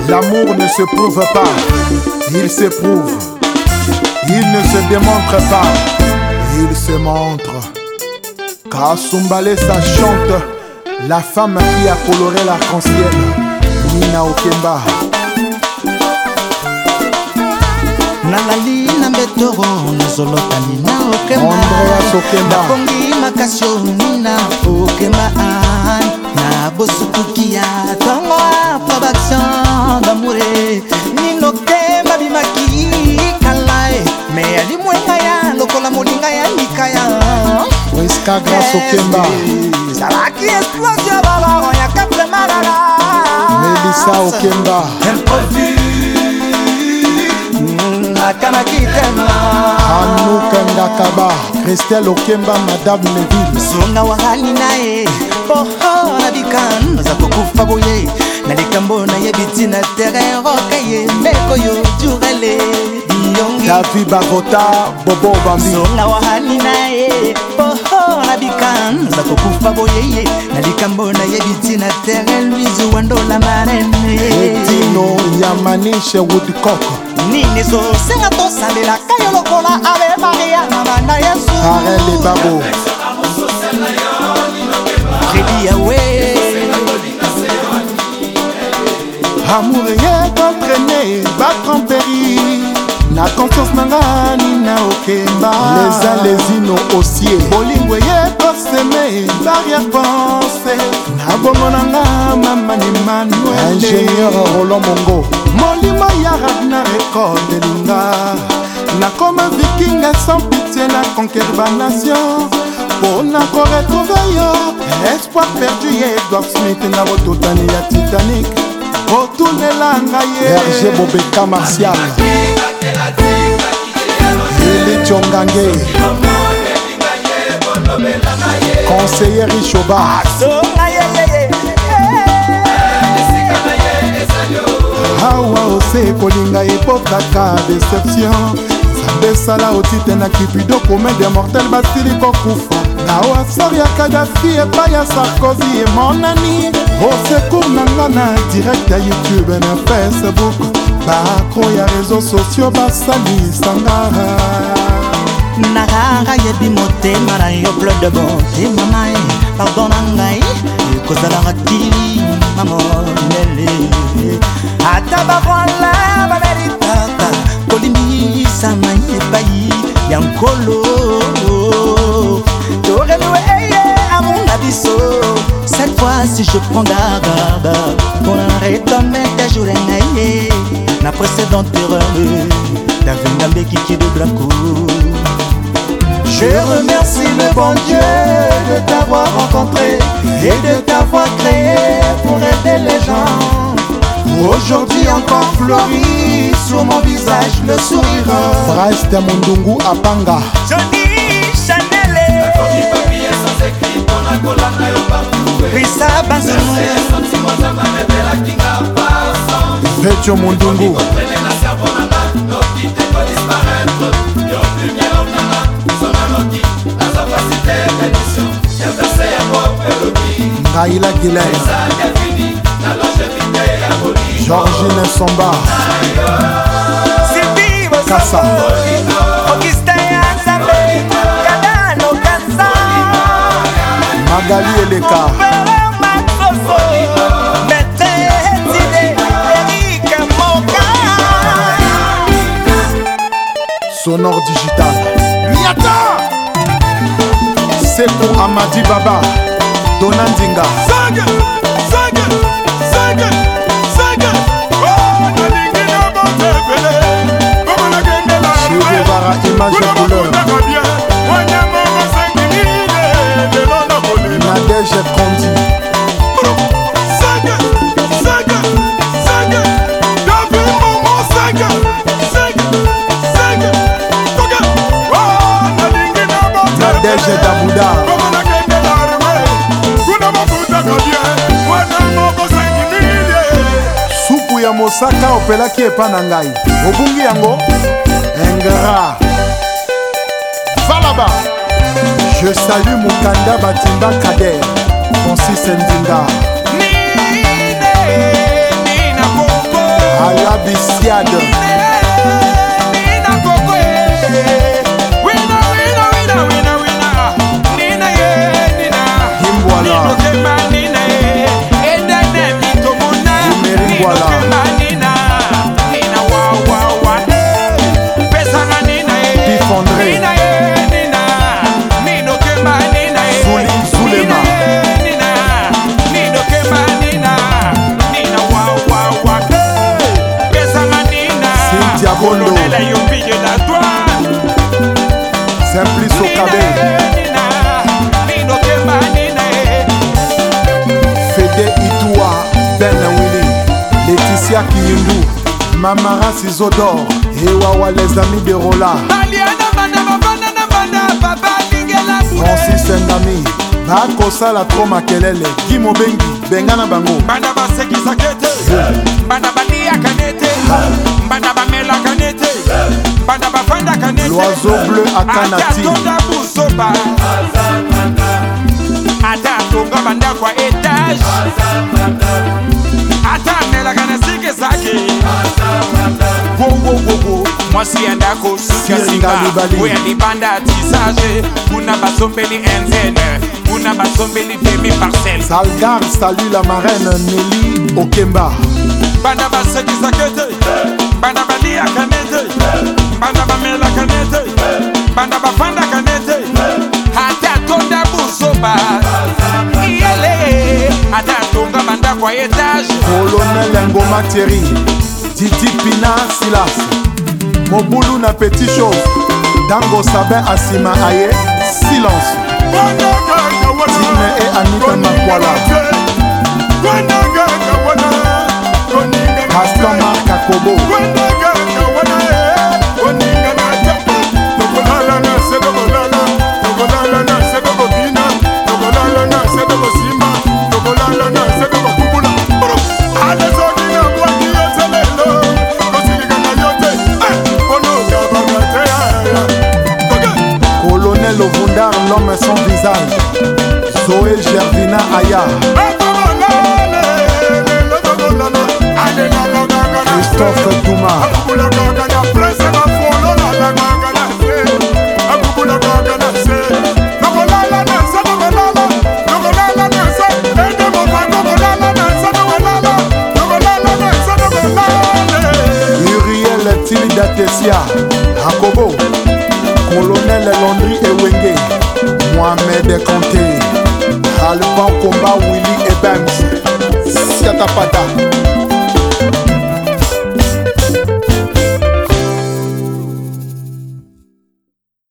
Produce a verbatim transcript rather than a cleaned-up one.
L'amour ne se prouve pas, il s'éprouve. Il ne se démontre pas, il se montre. Kasumbalé, ça chante la femme qui a coloré l'arc-en-ciel, Nina Okemba. Nalali na mbetoro nazolota Nina Okemba, Andreas Okemba. Nakongi makasio Nina Okemba, na bosukukia tongo pa baction d'amour. Nina Okemba bimaki kalae, me ali mwenga ya lokola molinga ya nikaya. Weska grâce Okemba. Salaki explosion baba ya kapre marara. Melissa Okemba. Anouka Ndakaba, Christelle Okemba, Madame Neville. Songa wahali nae poho na bikan za kukufa boye na likambo na yebiti na terrain rokaye meko yo jurele diongi David Bagota, Bobo Bambi. Songa wahali nae poho na bikan za kukufa boye na likambo na yebiti na terrain Louise Wando la marene Etino Yamanishe Woodcock. Nini so senga to salela kayo lokola ave Maria na Yesu Karel et Babo. Freddy Yawe Amour est entraîné, battre en péril. Na conscience nanga Nina Okemba. Les uns les ino aussi. Bolingo est cosemé, barrière pensée. Na bongo nanga Mama Emmanuel. Ingénieur Roland Mongo. Molimo ya Ragna record de linga. Na comme un viking sans pitié na conquérir ba nation. Pour na ko retrouver yo. Espoir perdu et Edward Smith na bototani ya Titanic. Otunela ngaye Hergé Bobeka Martial Eli Tchongange Conseiller Richoba Hawa ose kolinga epokaka déception Sambe sala otite na kipido commun des mortels basili kokufa Nawa sori ya Kadhafi epa ya Sarkozy et mon ami Au secours nanga na direct ya YouTube na Facebook Bakro ya réseaux sociaux basali sangara Narara yebi motema na yo plein de bonté mamae Pardon nangai kozala rakili mamonele Ata bavwala baberitaka kolimisa maye bayi yankolo Cette fois-ci je prends garde pour arrêter de jouer la précédente erreur d'Avengambe Kiki de Blanco. Je remercie le bon Dieu de t'avoir rencontré et de t'avoir créé pour aider les gens. Aujourd'hui encore fleuri sur mon visage le sourire. Bryce Mundungu Apanga. Risa Bazounou Vetio Mundungu Ngaïla Guilhem Georgine Somba Kassa Magali Eleka Sonore digital Miata Seko Amadi Baba Donandinga Saga Saga Saga Saga Che Guevara image de couleur Nadège Kondi Saga Saga Saga David Momo Saga Saga Saga Toga Nadège Dabouda Supu ya mosaka opelaki epa na ngai obungi yango ingrat Valaba. Je salue Mukanda Batimba Kader Francis Ndinga Siad Simplice au Cabé Fede Itoua Ben Willy Laetitia Kinyundu Mamara Sizodor Ewawa les amis de Rola Francis Ndami Bakosa la Troma Kelele Gimo Bengi Bengana Bango Bana Baseki Sakete Bana Balia Kanete Bana Bamela Kanete Bana Bafanda Kanete L'oiseau bleu à Kanati Ata Tonga Banda kwa étage Ata Mela Kanasike Sake Go go go go Mwasi Andako Suka Singa Uya Libanda Tisage Kuna Basombeli Enzene Kuna Basombeli Demi Parcel Salgar salue la marraine Nelly Okemba Bana Baseki Sakete Bana Balia Kanete Bana Bamela Kanete Bana Bafanda Kanete Ata Tonda Busoba Yele Ata Tonga Banda kwa étage Colonel Ngoma Thierry Titi Pina Silas Mobulu na petit chose Dango Sabin Asima Aye Silence Time et Anita Makwala Gaston Marc Akobo Colonel Ovundar, l'homme sans visage Zoé Gervina Aya Christophe Touma Uriel Tilida Tessia Akobo Colonel Landry Ewenge Mohamed Kanté Alban Komba Willy Ebens Siatapata